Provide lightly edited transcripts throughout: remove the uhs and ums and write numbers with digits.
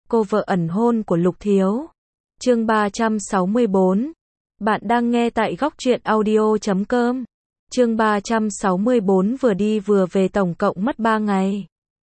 cô vợ ẩn hôn của Lục Thiếu. Chương 364. Bạn đang nghe tại góc truyện audio.com. Chương 364 vừa đi vừa về tổng cộng mất 3 ngày.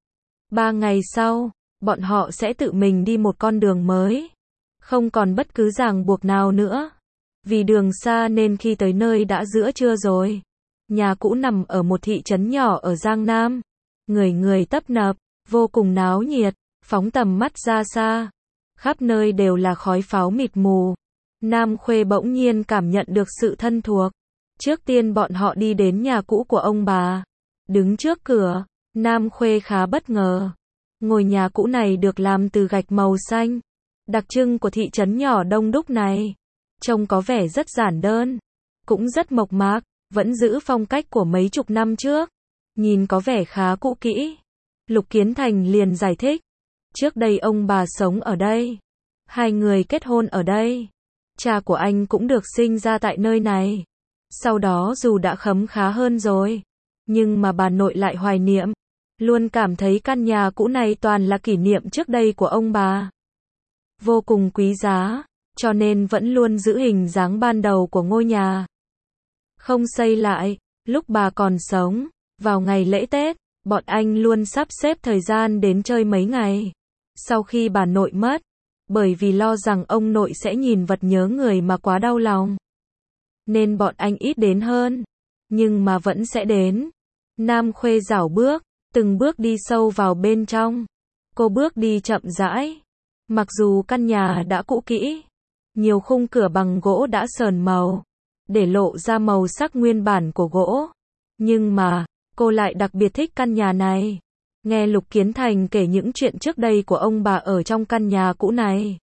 3 ngày sau, bọn họ sẽ tự mình đi một con đường mới. Không còn bất cứ ràng buộc nào nữa. Vì đường xa nên khi tới nơi đã giữa trưa rồi. Nhà cũ nằm ở một thị trấn nhỏ ở Giang Nam. Người người tấp nập, vô cùng náo nhiệt, phóng tầm mắt ra xa. Khắp nơi đều là khói pháo mịt mù. Nam Khuê bỗng nhiên cảm nhận được sự thân thuộc. Trước tiên bọn họ đi đến nhà cũ của ông bà. Đứng trước cửa, Nam Khuê khá bất ngờ. Ngôi nhà cũ này được làm từ gạch màu xanh, đặc trưng của thị trấn nhỏ đông đúc này. Trông có vẻ rất giản đơn, cũng rất mộc mạc, vẫn giữ phong cách của mấy chục năm trước. Nhìn có vẻ khá cũ kỹ. Lục Kiến Thành liền giải thích. Trước đây ông bà sống ở đây. Hai người kết hôn ở đây. Cha của anh cũng được sinh ra tại nơi này. Sau đó dù đã khấm khá hơn rồi, nhưng mà bà nội lại hoài niệm. Luôn cảm thấy căn nhà cũ này toàn là kỷ niệm trước đây của ông bà. Vô cùng quý giá, cho nên vẫn luôn giữ hình dáng ban đầu của ngôi nhà. Không xây lại, lúc bà còn sống, vào ngày lễ Tết, bọn anh luôn sắp xếp thời gian đến chơi mấy ngày. Sau khi bà nội mất, bởi vì lo rằng ông nội sẽ nhìn vật nhớ người mà quá đau lòng, nên bọn anh ít đến hơn. Nhưng mà vẫn sẽ đến. Nam Khuê rảo bước, từng bước đi sâu vào bên trong. Cô bước đi chậm rãi. Mặc dù căn nhà đã cũ kỹ, nhiều khung cửa bằng gỗ đã sờn màu, để lộ ra màu sắc nguyên bản của gỗ. Nhưng mà, cô lại đặc biệt thích căn nhà này. Nghe Lục Kiến Thành kể những chuyện trước đây của ông bà ở trong căn nhà cũ này.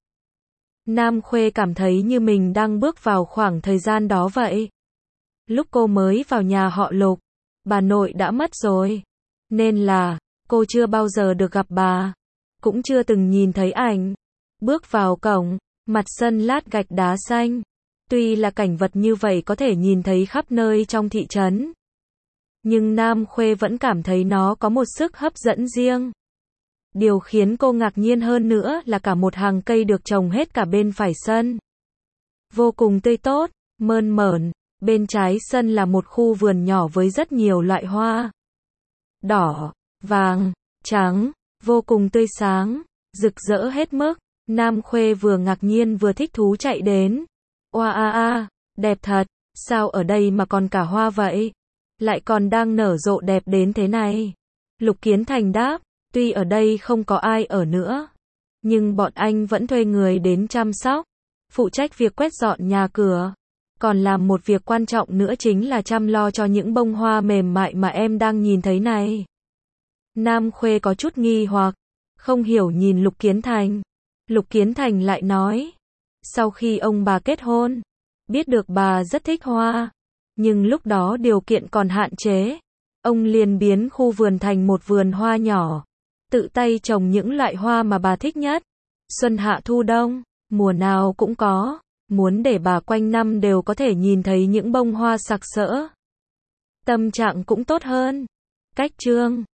Nam Khuê cảm thấy như mình đang bước vào khoảng thời gian đó vậy. Lúc cô mới vào nhà họ Lục, bà nội đã mất rồi. Nên là, cô chưa bao giờ được gặp bà. Cũng chưa từng nhìn thấy ảnh. Bước vào cổng, mặt sân lát gạch đá xanh. Tuy là cảnh vật như vậy có thể nhìn thấy khắp nơi trong thị trấn, nhưng Nam Khuê vẫn cảm thấy nó có một sức hấp dẫn riêng. Điều khiến cô ngạc nhiên hơn nữa là cả một hàng cây được trồng hết cả bên phải sân. Vô cùng tươi tốt, mơn mởn. Bên trái sân là một khu vườn nhỏ với rất nhiều loại hoa. Đỏ, vàng, trắng, vô cùng tươi sáng, rực rỡ hết mức. Nam Khuê vừa ngạc nhiên vừa thích thú chạy đến. Oa a a, đẹp thật, sao ở đây mà còn cả hoa vậy? Lại còn đang nở rộ đẹp đến thế này. Lục Kiến Thành đáp, tuy ở đây không có ai ở nữa, nhưng bọn anh vẫn thuê người đến chăm sóc, phụ trách việc quét dọn nhà cửa. Còn làm một việc quan trọng nữa chính là chăm lo cho những bông hoa mềm mại mà em đang nhìn thấy này. Nam Khuê có chút nghi hoặc, không hiểu nhìn Lục Kiến Thành. Lục Kiến Thành lại nói, sau khi ông bà kết hôn, biết được bà rất thích hoa, nhưng lúc đó điều kiện còn hạn chế. Ông liền biến khu vườn thành một vườn hoa nhỏ, tự tay trồng những loại hoa mà bà thích nhất. Xuân hạ thu đông, mùa nào cũng có, muốn để bà quanh năm đều có thể nhìn thấy những bông hoa sặc sỡ. Tâm trạng cũng tốt hơn. Cách chương